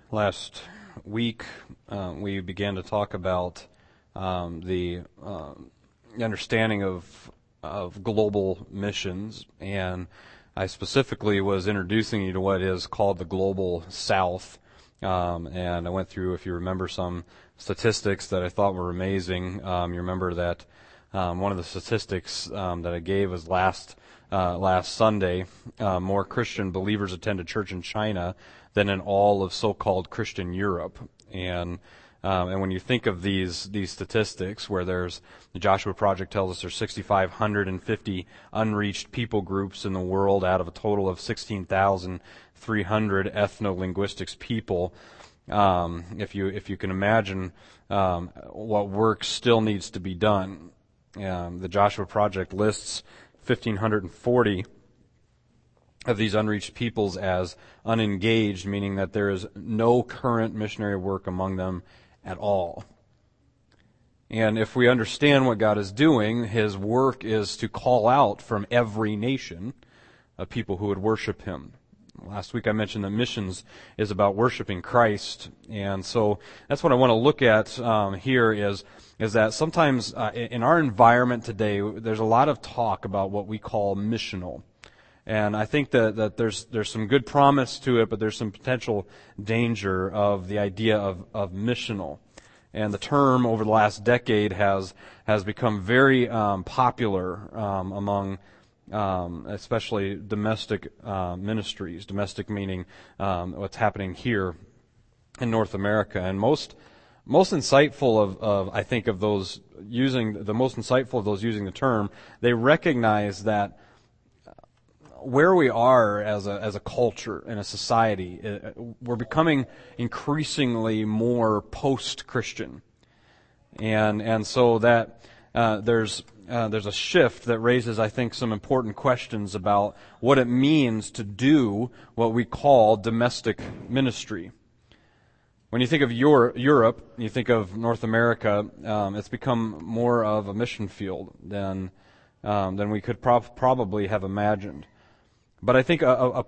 Last week, we began to talk about the understanding of global missions, and I specifically was introducing you to what is called the Global South. And I went through, if you remember, some statistics that I thought were amazing. You remember that one of the statistics that I gave was last Sunday, more Christian believers attended church in China than in all of so-called Christian Europe. And when you think of these statistics, where there's the Joshua Project tells us there's 6,550 unreached people groups in the world out of a total of 16,300 ethno-linguistics people. If you can imagine what work still needs to be done, the Joshua Project lists 1,540 of these unreached peoples as unengaged, meaning that there is no current missionary work among them at all. And if we understand what God is doing, His work is to call out from every nation of people who would worship Him. Last week I mentioned that missions is about worshiping Christ, and so that's what I want to look at here is that sometimes in our environment today, there's a lot of talk about what we call missional. And I think that there's some good promise to it, but there's some potential danger of the idea of missional. And the term over the last decade has become very popular among especially domestic ministries. Domestic meaning what's happening here in North America. And most insightful of I think of those using the term, they recognize that where we are as a culture and a society, we're becoming increasingly more post-Christian, and so that there's a shift that raises, I think, some important questions about what it means to do what we call domestic ministry. When you think of Europe, you think of North America, it's become more of a mission field than we could probably have imagined. But I think a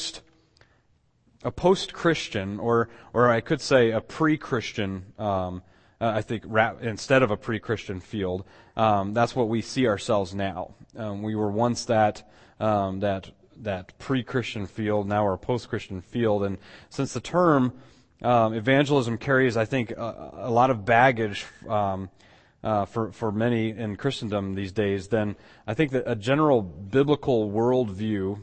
post-Christian, or I could say a pre-Christian, I think instead of a pre-Christian field, that's what we see ourselves now. We were once that pre-Christian field, now we're a post-Christian field, and since the term evangelism carries, I think, a lot of baggage for many in Christendom these days, then I think that a general biblical worldview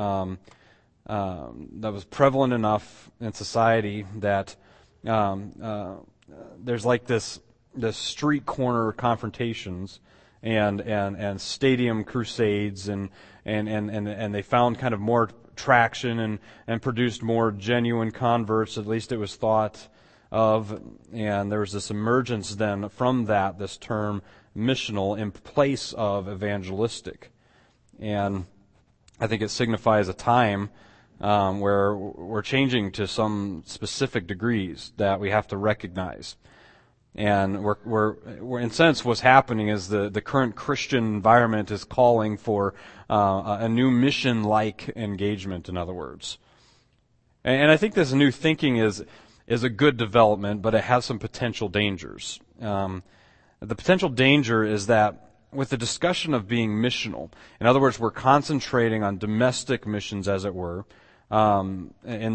that was prevalent enough in society that there's like this street corner confrontations and stadium crusades and they found kind of more traction and produced more genuine converts, at least it was thought of, and there was this emergence then from this term missional in place of evangelistic. And I think it signifies a time where we're changing to some specific degrees that we have to recognize. And we're in a sense, what's happening is the current Christian environment is calling for a new mission-like engagement, in other words. And I think this new thinking is a good development, but it has some potential dangers. The potential danger is that with the discussion of being missional, in other words, we're concentrating on domestic missions, as it were, in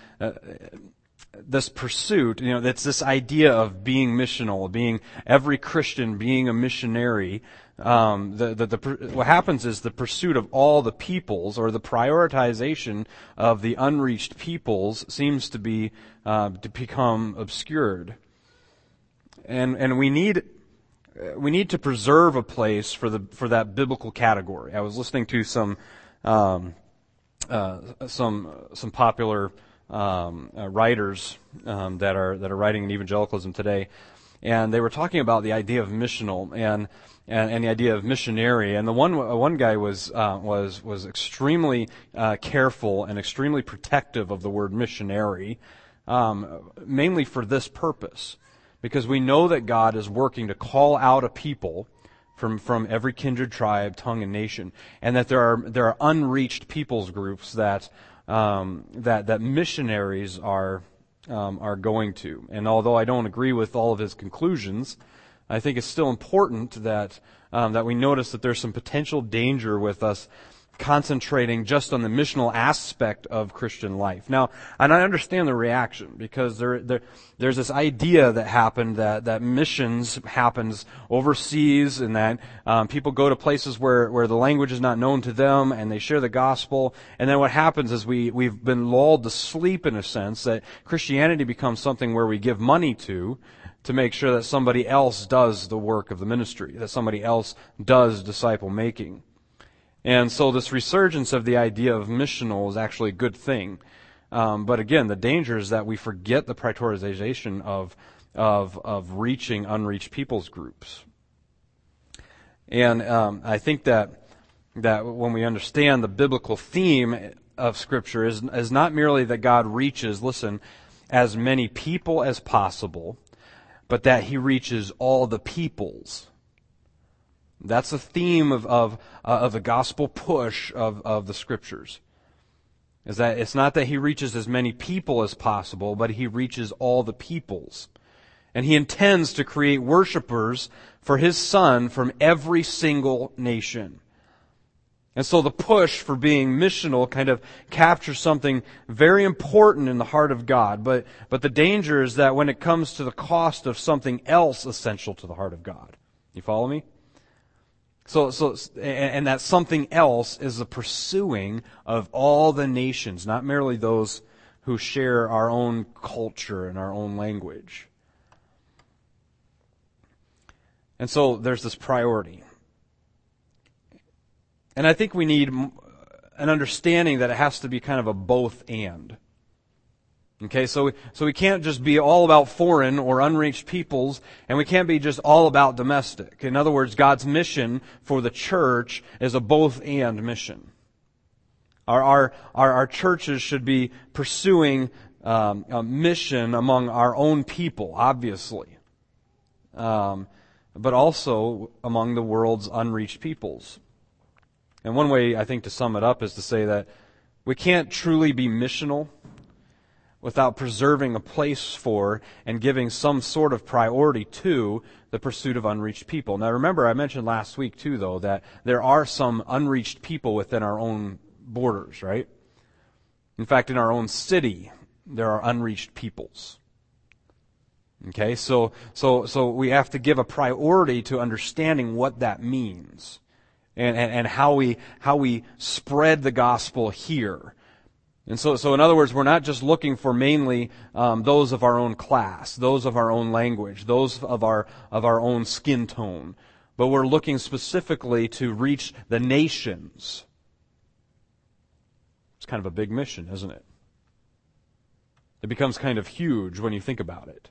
this pursuit, it's this idea of being missional, being every Christian being a missionary. What happens is the pursuit of all the peoples, or the prioritization of the unreached peoples, seems to become obscured, and we need to preserve a place for that biblical category. I was listening to some popular writers that are writing in evangelicalism today, and they were talking about the idea of missional and the idea of missionary. And the one guy was extremely careful and extremely protective of the word missionary, mainly for this purpose. Because we know that God is working to call out a people from every kindred, tribe, tongue, and nation, and that there are unreached peoples groups that missionaries are are going to. And although I don't agree with all of his conclusions, I think it's still important that that we notice that there's some potential danger with us concentrating just on the missional aspect of Christian life. Now, and I understand the reaction, because there's this idea that happened that missions happens overseas, and that people go to places where the language is not known to them, and they share the gospel, and then what happens is we've been lulled to sleep, in a sense, that Christianity becomes something where we give money to make sure that somebody else does the work of the ministry, that somebody else does disciple making. And so this resurgence of the idea of missional is actually a good thing. But again, the danger is that we forget the prioritization of reaching unreached peoples groups. And I think that when we understand the biblical theme of Scripture is not merely that God reaches, listen, as many people as possible, but that He reaches all the peoples. That's the theme of the gospel push of the Scriptures. Is that it's not that He reaches as many people as possible, but He reaches all the peoples. And He intends to create worshipers for His Son from every single nation. And so the push for being missional kind of captures something very important in the heart of God. But the danger is that when it comes to the cost of something else essential to the heart of God. You follow me? So, and that something else is the pursuing of all the nations, not merely those who share our own culture and our own language. And so there's this priority. And I think we need an understanding that it has to be kind of a both and. Okay, so we can't just be all about foreign or unreached peoples, and we can't be just all about domestic. In other words, God's mission for the church is a both and mission. Our churches should be pursuing a mission among our own people, obviously, but also among the world's unreached peoples. And one way, I think, to sum it up is to say that we can't truly be missional without preserving a place for and giving some sort of priority to the pursuit of unreached people. Now remember, I mentioned last week too, though, that there are some unreached people within our own borders, right? In fact, in our own city, there are unreached peoples. Okay, so we have to give a priority to understanding what that means, and how we spread the gospel here. And so in other words, we're not just looking for mainly those of our own class, those of our own language, those of our own skin tone, but we're looking specifically to reach the nations. It's kind of a big mission, isn't it? It becomes kind of huge when you think about it.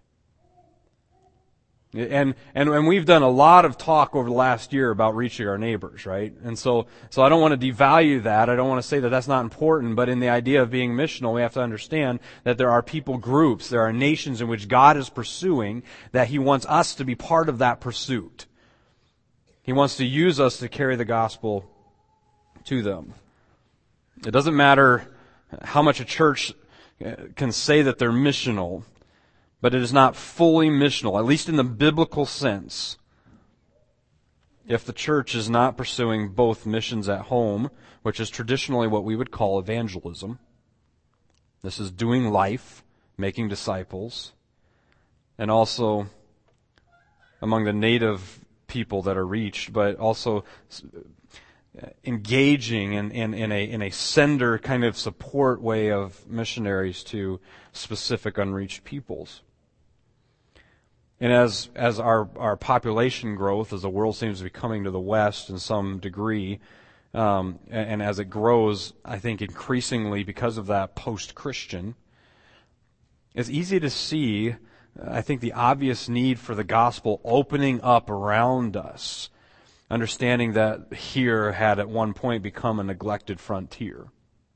And we've done a lot of talk over the last year about reaching our neighbors, right? And so I don't want to devalue that. I don't want to say that that's not important, but in the idea of being missional, we have to understand that there are people groups, there are nations in which God is pursuing, that He wants us to be part of that pursuit. He wants to use us to carry the gospel to them. It doesn't matter how much a church can say that they're missional, but it is not fully missional, at least in the biblical sense, if the church is not pursuing both missions at home, which is traditionally what we would call evangelism. This is doing life, making disciples, and also among the native people that are reached, but also engaging in a sender kind of support way of missionaries to specific unreached peoples. And as our population growth, as the world seems to be coming to the West in some degree, and as it grows, I think increasingly because of that post-Christian, it's easy to see, I think, the obvious need for the gospel opening up around us, understanding that here had at one point become a neglected frontier.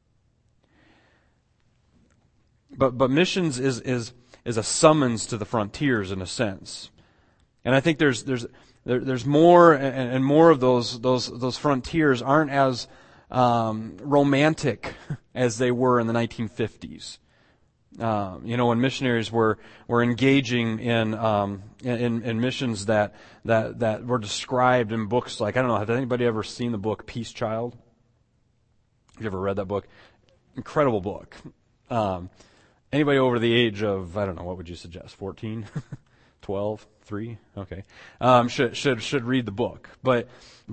But missions is a summons to the frontiers in a sense, and I think there's more and more of those frontiers aren't as romantic as they were in the 1950s. When missionaries were engaging in missions that were described in books like, I don't know, has anybody ever seen the book Peace Child? Have you ever read that book? Incredible book. Anybody over the age of, I don't know, what would you suggest? 14? 12? 3? Okay. Should read the book. But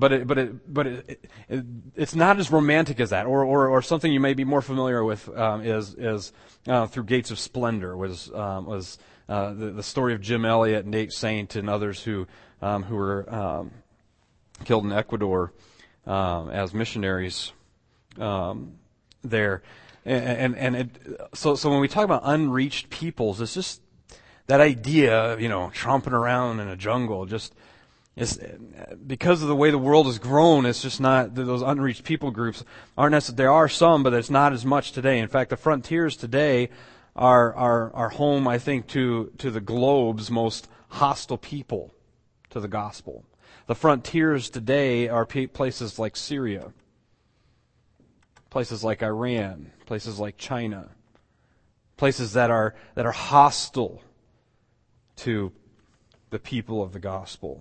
it's not as romantic as that. Or something you may be more familiar with, is Through Gates of Splendor was the story of Jim Elliot, Nate Saint, and others who were killed in Ecuador as missionaries there. So when we talk about unreached peoples, it's just that idea of, tromping around in a jungle, just is because of the way the world has grown. It's just not, those unreached people groups aren't necessarily, there are some, but it's not as much today. In fact, the frontiers today are home, I think, to the globe's most hostile people to the gospel. The frontiers today are places like Syria, places like Iran, places like China, places that are hostile to the people of the gospel.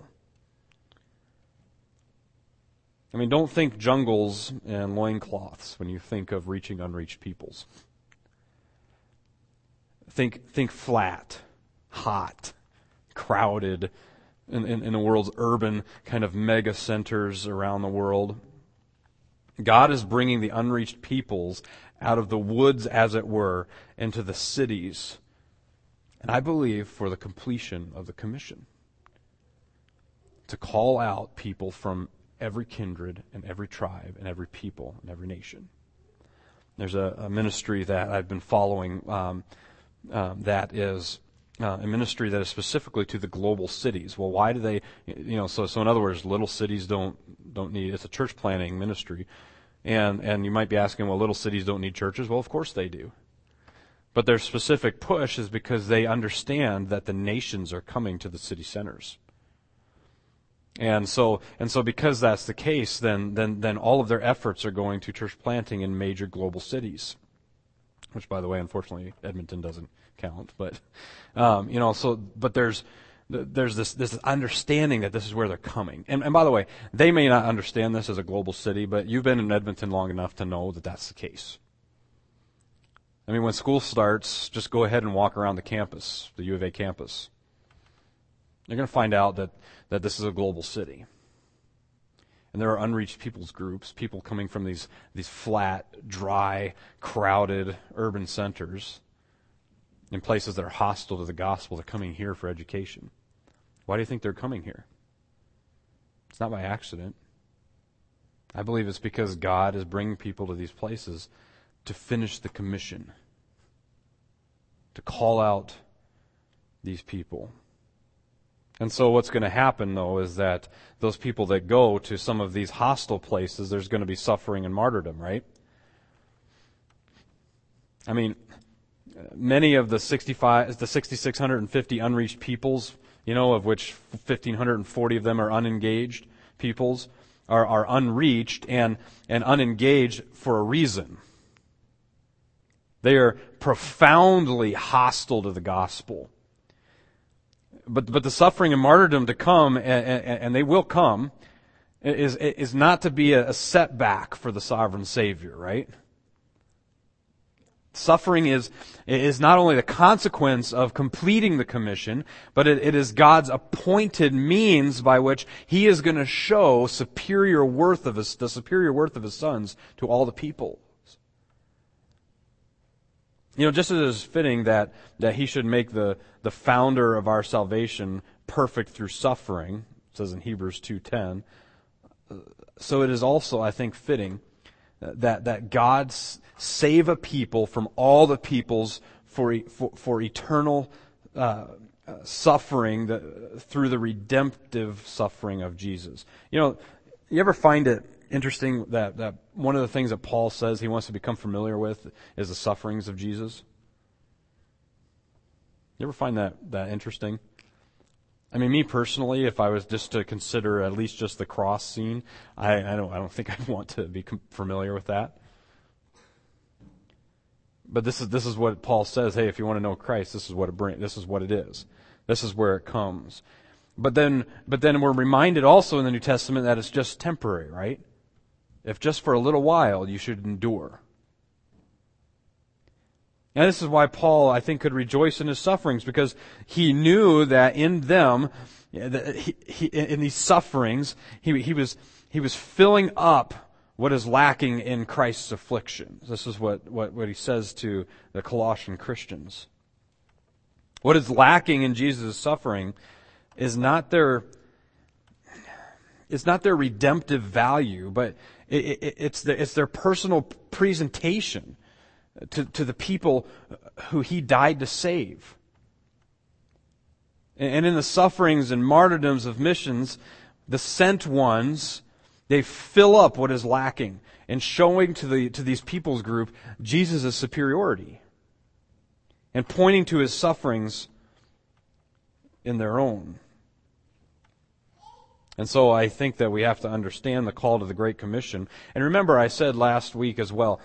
I mean, don't think jungles and loincloths when you think of reaching unreached peoples. Think flat, hot, crowded in the world's urban kind of mega centers around the world. God is bringing the unreached peoples out of the woods, as it were, into the cities. And I believe for the completion of the commission. To call out people from every kindred and every tribe and every people and every nation. There's a ministry that I've been following that is a ministry that is specifically to the global cities. Well, why do they, so in other words, little cities don't need, it's a church planting ministry. And you might be asking, well, little cities don't need churches. Well, of course they do. But their specific push is because they understand that the nations are coming to the city centers. And so because that's the case, then all of their efforts are going to church planting in major global cities. Which, by the way, unfortunately, Edmonton doesn't count. But but there's this understanding that this is where they're coming. And by the way, they may not understand this as a global city, but you've been in Edmonton long enough to know that that's the case. I mean, when school starts, just go ahead and walk around the campus, the U of A campus. You're going to find out that this is a global city. And there are unreached peoples groups, people coming from these flat, dry, crowded urban centers in places that are hostile to the gospel. They're coming here for education. Why do you think they're coming here? It's not by accident. I believe it's because God is bringing people to these places to finish the commission, to call out these people. And so what's going to happen, though, is that those people that go to some of these hostile places, there's going to be suffering and martyrdom, right? I mean, many of the 6,650 unreached peoples, of which 1,540 of them are unengaged peoples, are unreached and unengaged for a reason. They are profoundly hostile to the gospel. But the suffering and martyrdom to come, and they will come, is not to be a setback for the sovereign Savior, right? Suffering is not only the consequence of completing the commission, but it is God's appointed means by which He is going to show the superior worth of His sons to all the people. Just as it is fitting that He should make the founder of our salvation perfect through suffering, it says in Hebrews 2:10, so it is also, I think, fitting that God save a people from all the peoples for eternal suffering through the redemptive suffering of Jesus. You ever find it interesting that one of the things that Paul says he wants to become familiar with is the sufferings of Jesus? You ever find that interesting? I mean, me personally, if I was just to consider at least just the cross scene, I don't think I'd want to be familiar with that. But this is what Paul says. Hey, if you want to know Christ, this is what it brings. This is what it is. This is where it comes. But then we're reminded also in the New Testament that it's just temporary, right? If just for a little while, you should endure. And this is why Paul, I think, could rejoice in his sufferings, because he knew that in them, in these sufferings, he was filling up what is lacking in Christ's afflictions. This is what he says to the Colossian Christians. What is lacking in Jesus' suffering is not their redemptive value, but it's their personal presentation to the people who he died to save. And in the sufferings and martyrdoms of missions, the sent ones, they fill up what is lacking and showing to these people's group Jesus' superiority and pointing to his sufferings in their own. And so I think that we have to understand the call to the Great Commission. And remember, I said last week as well,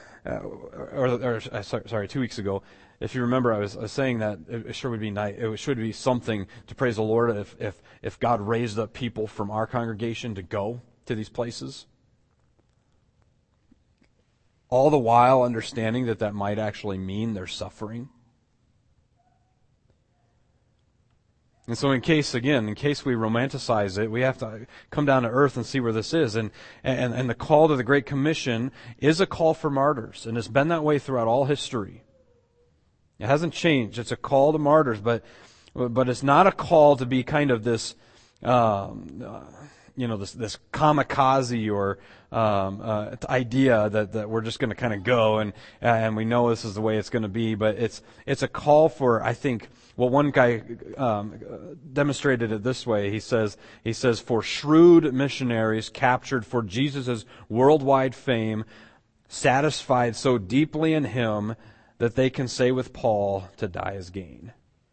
2 weeks ago, if you remember, I was saying that it sure would be nice. It should be something to praise the Lord if God raised up people from our congregation to go to these places. All the while understanding that might actually mean they're suffering. And so in case we romanticize it, we have to come down to earth and see where this is. And the call to the Great Commission is a call for martyrs. And it's been that way throughout all history. It hasn't changed. It's a call to martyrs, but it's not a call to be kind of this, this kamikaze or idea that we're just going to kind of go and we know this is the way it's going to be. But it's a call for, I think. Well, one guy demonstrated it this way. He says, for shrewd missionaries captured for Jesus' worldwide fame, satisfied so deeply in him that they can say with Paul, to die is gain.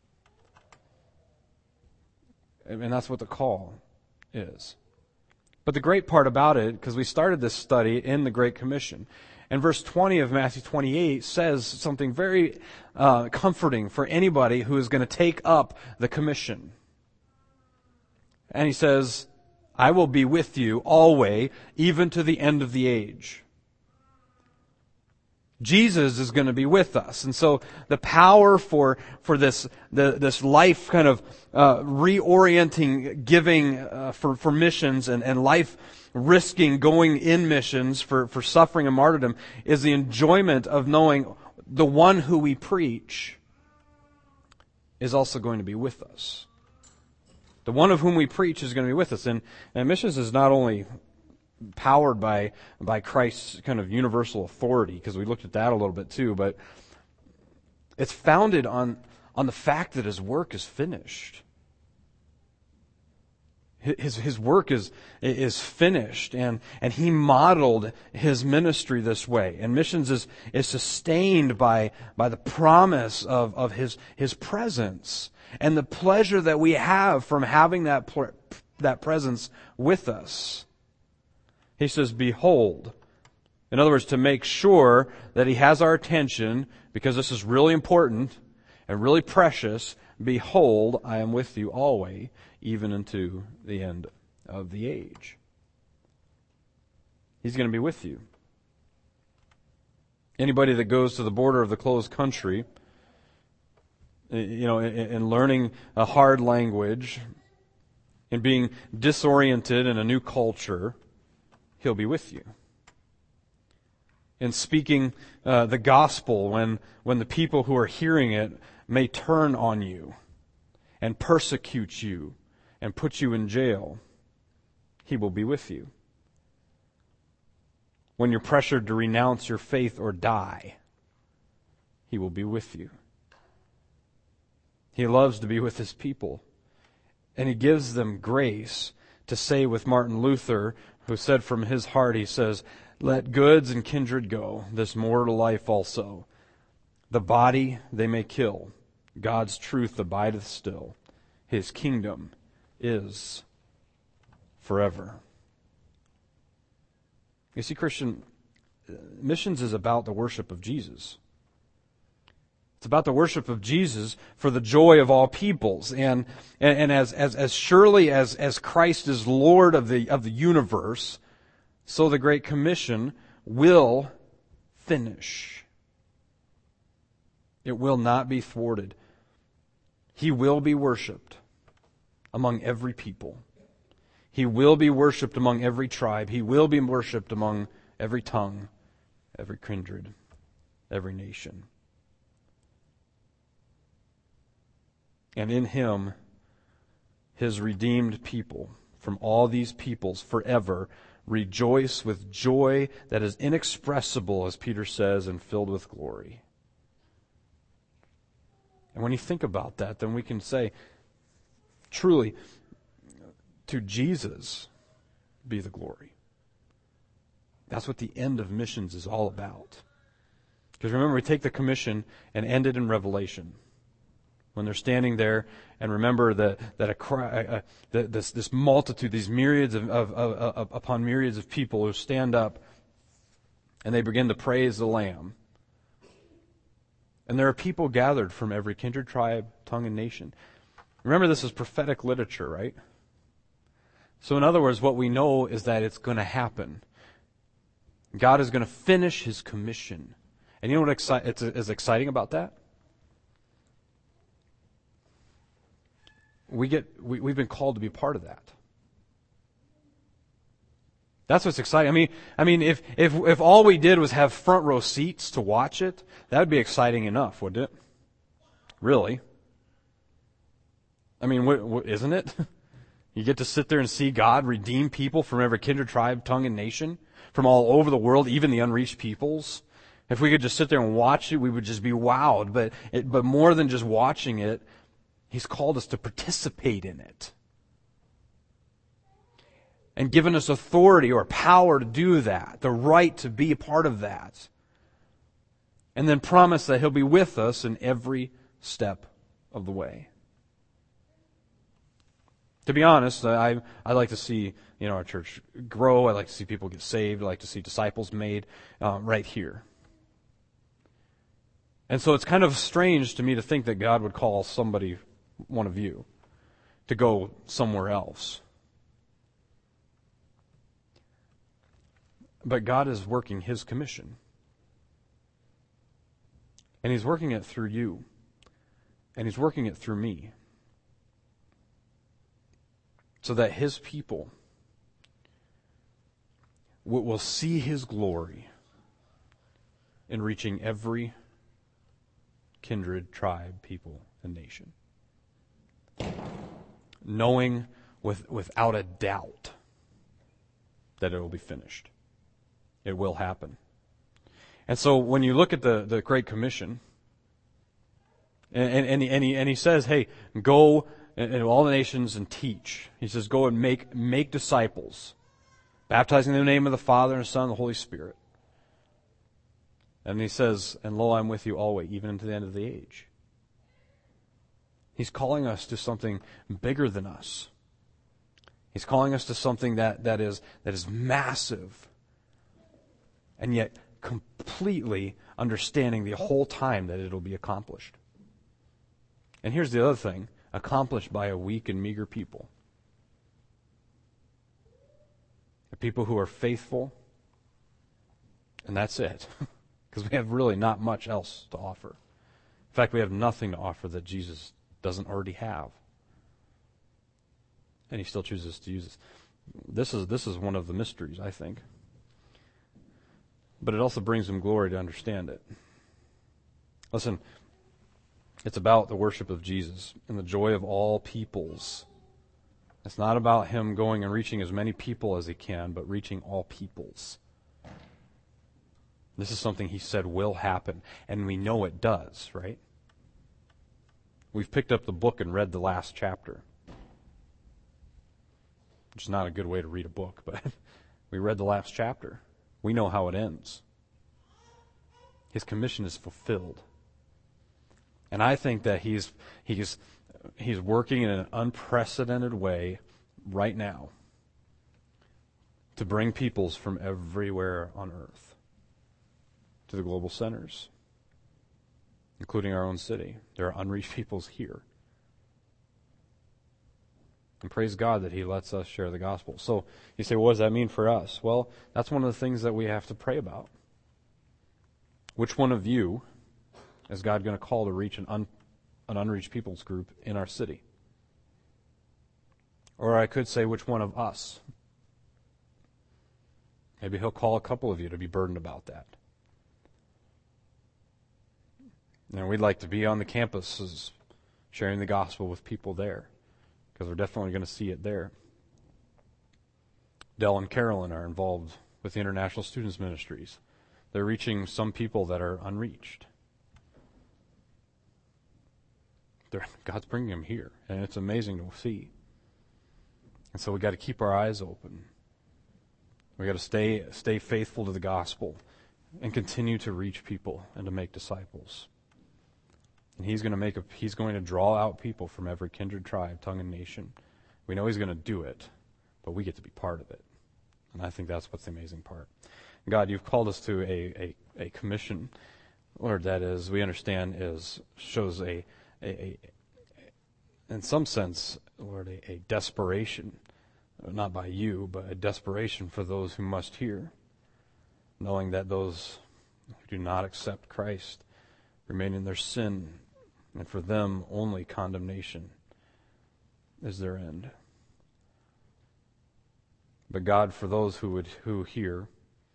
And that's what the call is. But the great part about it, because we started this study in the Great Commission, and verse 20 of Matthew 28 says something very comforting for anybody who is going to take up the commission. And he says, I will be with you always, even to the end of the age. Jesus is going to be with us. And so the power for this life kind of reorienting, giving for missions and life risking going in missions for suffering and martyrdom is the enjoyment of knowing the one who we preach is also going to be with us. The one of whom we preach is going to be with us. And missions is not only powered by Christ's kind of universal authority, because we looked at that a little bit too, but it's founded on the fact that his work is finished. His work is finished, and he modeled his ministry this way. And missions is sustained by the promise of his presence and the pleasure that we have from having that presence with us. He says, behold. In other words, to make sure that he has our attention, because this is really important and really precious, behold, I am with you always, even unto the end of the age. He's going to be with you. Anybody that goes to the border of the closed country, in learning a hard language, in being disoriented in a new culture, he'll be with you. In speaking the gospel when the people who are hearing it may turn on you and persecute you and put you in jail, he will be with you. When you're pressured to renounce your faith or die, he will be with you. He loves to be with his people. And he gives them grace to say with Martin Luther, who said from his heart, he says, let goods and kindred go, this mortal life also. The body they may kill, God's truth abideth still. His kingdom is forever. You see, Christian, missions is about the worship of Jesus. It's about the worship of Jesus for the joy of all peoples. And as surely as Christ is Lord of the universe, so the Great Commission will finish. It will not be thwarted. He will be worshipped among every people. He will be worshipped among every tribe. He will be worshipped among every tongue, every kindred, every nation. And in Him, His redeemed people from all these peoples forever rejoice with joy that is inexpressible, as Peter says, and filled with glory. And when you think about that, then we can say, truly, to Jesus be the glory. That's what the end of missions is all about. Because remember, we take the commission and end it in Revelation. When they're standing there, and remember this multitude, these myriads upon myriads of people who stand up and they begin to praise the Lamb. And there are people gathered from every kindred, tribe, tongue, and nation. Remember, this is prophetic literature, right? So in other words, what we know is that it's going to happen. God is going to finish His commission. And you know what is exciting about that? We've been called to be part of that. That's what's exciting. I mean, if all we did was have front row seats to watch it, that would be exciting enough, wouldn't it? Really? I mean, isn't it? You get to sit there and see God redeem people from every kindred, tribe, tongue, and nation, from all over the world, even the unreached peoples. If we could just sit there and watch it, we would just be wowed. But more than just watching it, He's called us to participate in it. And given us authority or power to do that, the right to be a part of that. And then promise that He'll be with us in every step of the way. To be honest, I like to see our church grow. I like to see people get saved. I like to see disciples made right here. And so it's kind of strange to me to think that God would call somebody, one of you, to go somewhere else. But God is working His commission. And He's working it through you. And He's working it through me. So that His people will see His glory in reaching every kindred, tribe, people, and nation. Knowing without a doubt that it will be finished. It will happen. And so when you look at the Great Commission, and he says, hey, go into all the nations and teach. He says, go and make disciples, baptizing in the name of the Father and the Son and the Holy Spirit. And he says, and lo, I'm with you always, even into the end of the age. He's calling us to something bigger than us. He's calling us to something that is massive, and yet completely understanding the whole time that it'll be accomplished. And here's the other thing, accomplished by a weak and meager people. The people who are faithful, and that's it. Because we have really not much else to offer. In fact, we have nothing to offer that Jesus doesn't already have. And He still chooses to use us. This is one of the mysteries, I think. But it also brings Him glory to understand it. Listen, it's about the worship of Jesus and the joy of all peoples. It's not about Him going and reaching as many people as He can, but reaching all peoples. This is something He said will happen, and we know it does, right? We've picked up the book and read the last chapter. Which is not a good way to read a book, but we read the last chapter. We know how it ends. His commission is fulfilled. And I think that he's working in an unprecedented way right now to bring peoples from everywhere on earth to the global centers. including our own city. There are unreached peoples here. And praise God that He lets us share the gospel. So you say, what does that mean for us? Well, that's one of the things that we have to pray about. Which one of you is God going to call to reach an unreached peoples group in our city? Or I could say, which one of us? Maybe He'll call a couple of you to be burdened about that. And we'd like to be on the campuses sharing the gospel with people there, because we're definitely going to see it there. Dell and Carolyn are involved with the International Students Ministries. They're reaching some people that are unreached. God's bringing them here, and it's amazing to see. And so we got to keep our eyes open. We got to stay faithful to the gospel and continue to reach people and to make disciples. And He's going to draw out people from every kindred, tribe, tongue, and nation. We know He's going to do it, but we get to be part of it. And I think that's what's the amazing part. God, You've called us to a commission, Lord, that is, we understand shows in some sense, Lord, a desperation, not by You, but a desperation for those who must hear, knowing that those who do not accept Christ remain in their sin, and for them only condemnation is their end. But God, for those who hear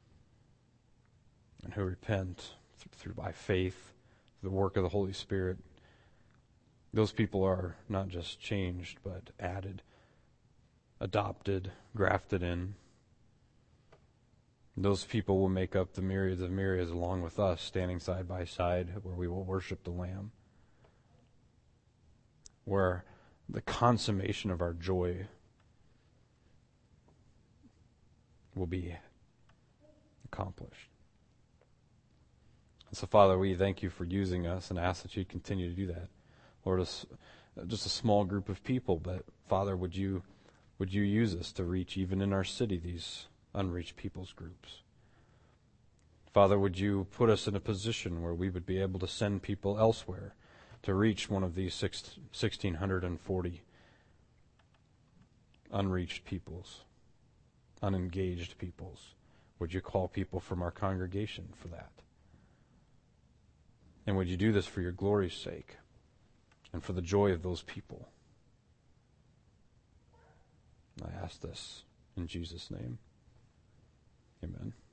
and who repent through by faith, the work of the Holy Spirit, those people are not just changed, but added, adopted, grafted in. Those people will make up the myriads of myriads along with us, standing side by side, where we will worship the Lamb, where the consummation of our joy will be accomplished. And so, Father, we thank You for using us and ask that You continue to do that. Lord, just a small group of people, but Father, would you use us to reach, even in our city, these unreached peoples groups? Father, would You put us in a position where we would be able to send people elsewhere to reach one of these 1,640 unreached peoples, unengaged peoples? Would You call people from our congregation for that? And would You do this for Your glory's sake and for the joy of those people? I ask this in Jesus' name. Amen.